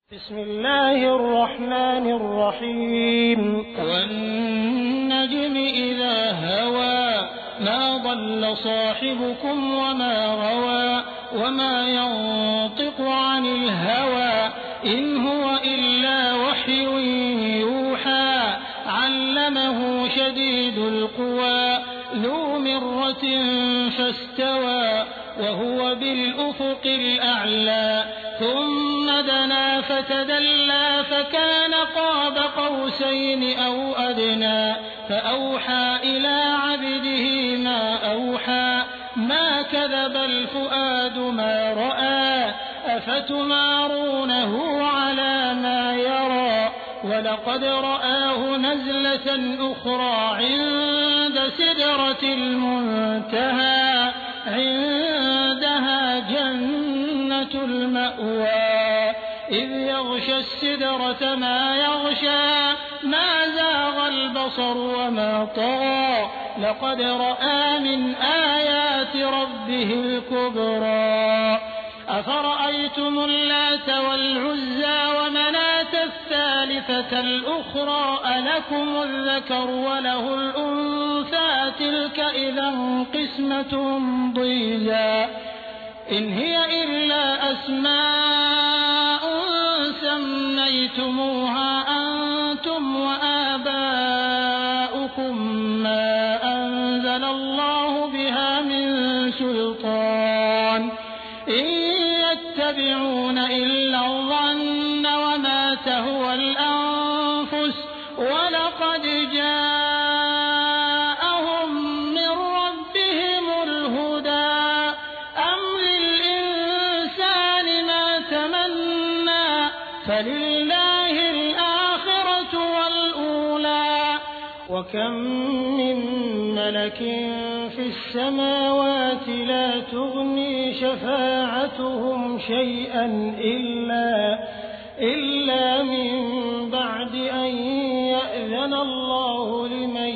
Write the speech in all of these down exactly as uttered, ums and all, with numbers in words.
بسم الله الرحمن الرحيم والنجم إذا هوى ما ضل صاحبكم وما غوى وما ينطق عن الهوى إن هو إلا وحي يوحى علمه شديد القوى ذو مرة فاستوى وهو بالأفق الأعلى ثم دنا فتدلى فكان قاب قوسين أو أدنى فأوحى إلى عبده ما أوحى ما كذب الفؤاد ما رأى أفتمارونه على ما يرى ولقد رآه نزلة أخرى عند سدرة المنتهى عندها جنة المأوى إذ يغشى السدرة ما يغشى ما زاغ البصر وما طغى لقد رأى من آيات ربه الكبرى أفرأيتم اللات والعزى ومناة الثالثة الأخرى ألكم الذكر وله الأنثى تلك إذا قسمة ضيزى إن هي إلا أسماء سميتموها أنتم وآباؤكم ما أنزل الله بها من سلطان إن يتبعون إلا الظن وما تهوى الأنفس ولقد جاءهم من ربهم الهدى أم للإنسان ما تمنى فلله الآخرة والأولى وكم من ملك في السماوات لا تغني شفاعتهم شيئا إلا, إلا من بعد أن يأذن الله لمن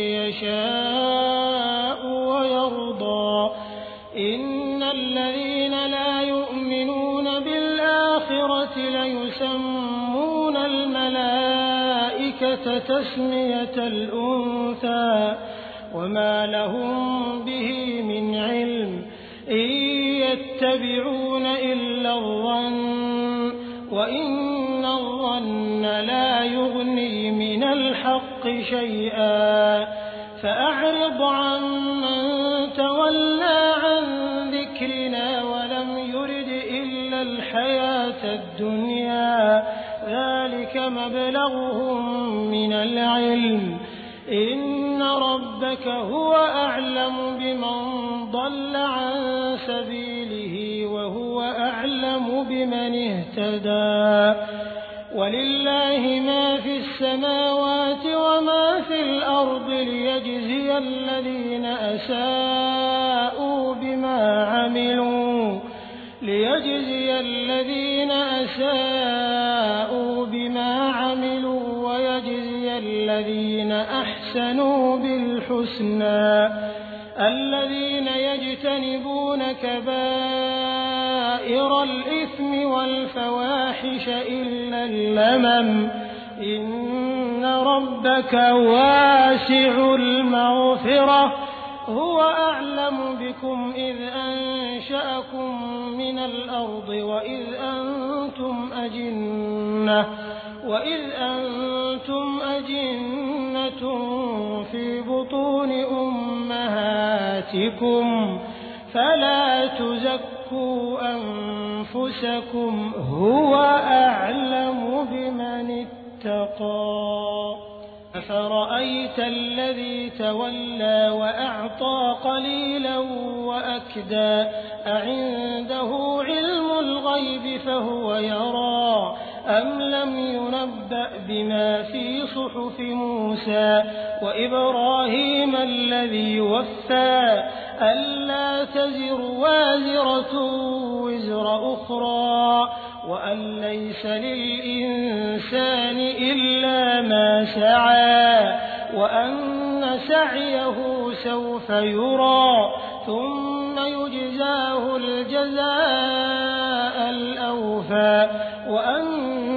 يشاء ويرضى إن الذين لا يؤمنون بالآخرة ليسمون الملائكة تسمية الأنثى وما لهم به من علم إن يتبعون إلا الظن وإن الظن لا يغني من الحق شيئا فأعرض عن من تولى عن ذكرنا ولم يرد إلا الحياة الدنيا ذلك مبلغهم من العلم إن ربك هو أعلم بمن ضل عن سبيله وهو أعلم بمن اهتدى ولله ما في السماوات وما في الأرض ليجزي الذين أساءوا بما عملوا ليجزي الذين أساءوا بما عملوا ويجزي الذين أحسنوا بالحسنى الذين يجتنبون كبائر الإثم والفواحش إلا اللمم إن ربك واسع المغفرة هو أعلم بكم إذ أنشأكم من الأرض وإذ أنتم أجنة وإذ أنتم أجنة في بطون أمهاتكم فلا تزكوا أنفسكم هو أعلم بمن اتقى أفرأيت الذي تولى وأعطى قليلا وأكدى أعنده علم الغيب فهو يرى أم لم ينبأ بما في صحف موسى وإبراهيم الذي وفى ألا تزر وازرة وزر أخرى وأن ليس للإنسان إلا ما سعى وأن سعيه سوف يرى ثم يجزاه الجزاء الأوفى وأن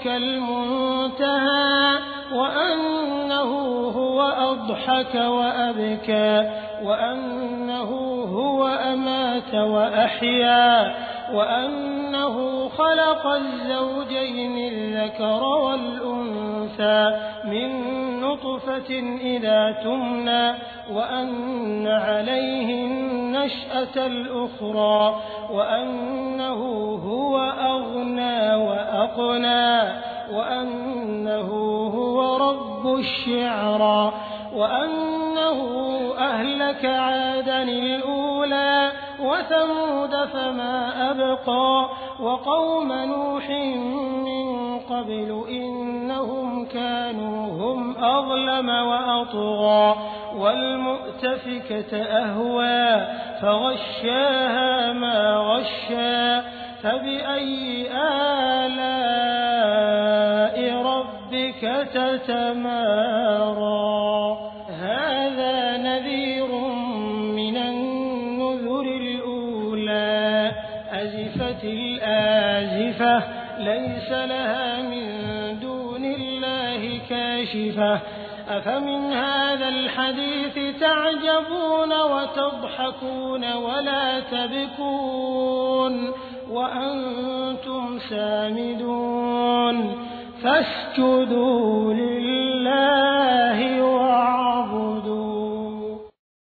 ربك المنتهى وأنه هو أضحك وأبكى وأنه هو أمات وأحيا وأنه خلق الزوجين الذكر والأنثى من نطفة إذا تمنى وأن عليه النشأة الأخرى وأنه هو أغنى وأقنى وأنه هو رب الشعرى وأنه أهلك عادا الأولى وثمود فما أبقى وقوم نوح من قبل إنهم كانوا هم أظلم وأطغى والمؤتفكة أهوى فغشاها ما غشى فبأي آلاء ربك تتمارى هذا نذير من النذر الأولى أزفت الآزفة ليس لها من دون الله كاشفة أفمن هذا الحديث تعجبون وتضحكون ولا تبكون وأنتم سامدون فاسجدوا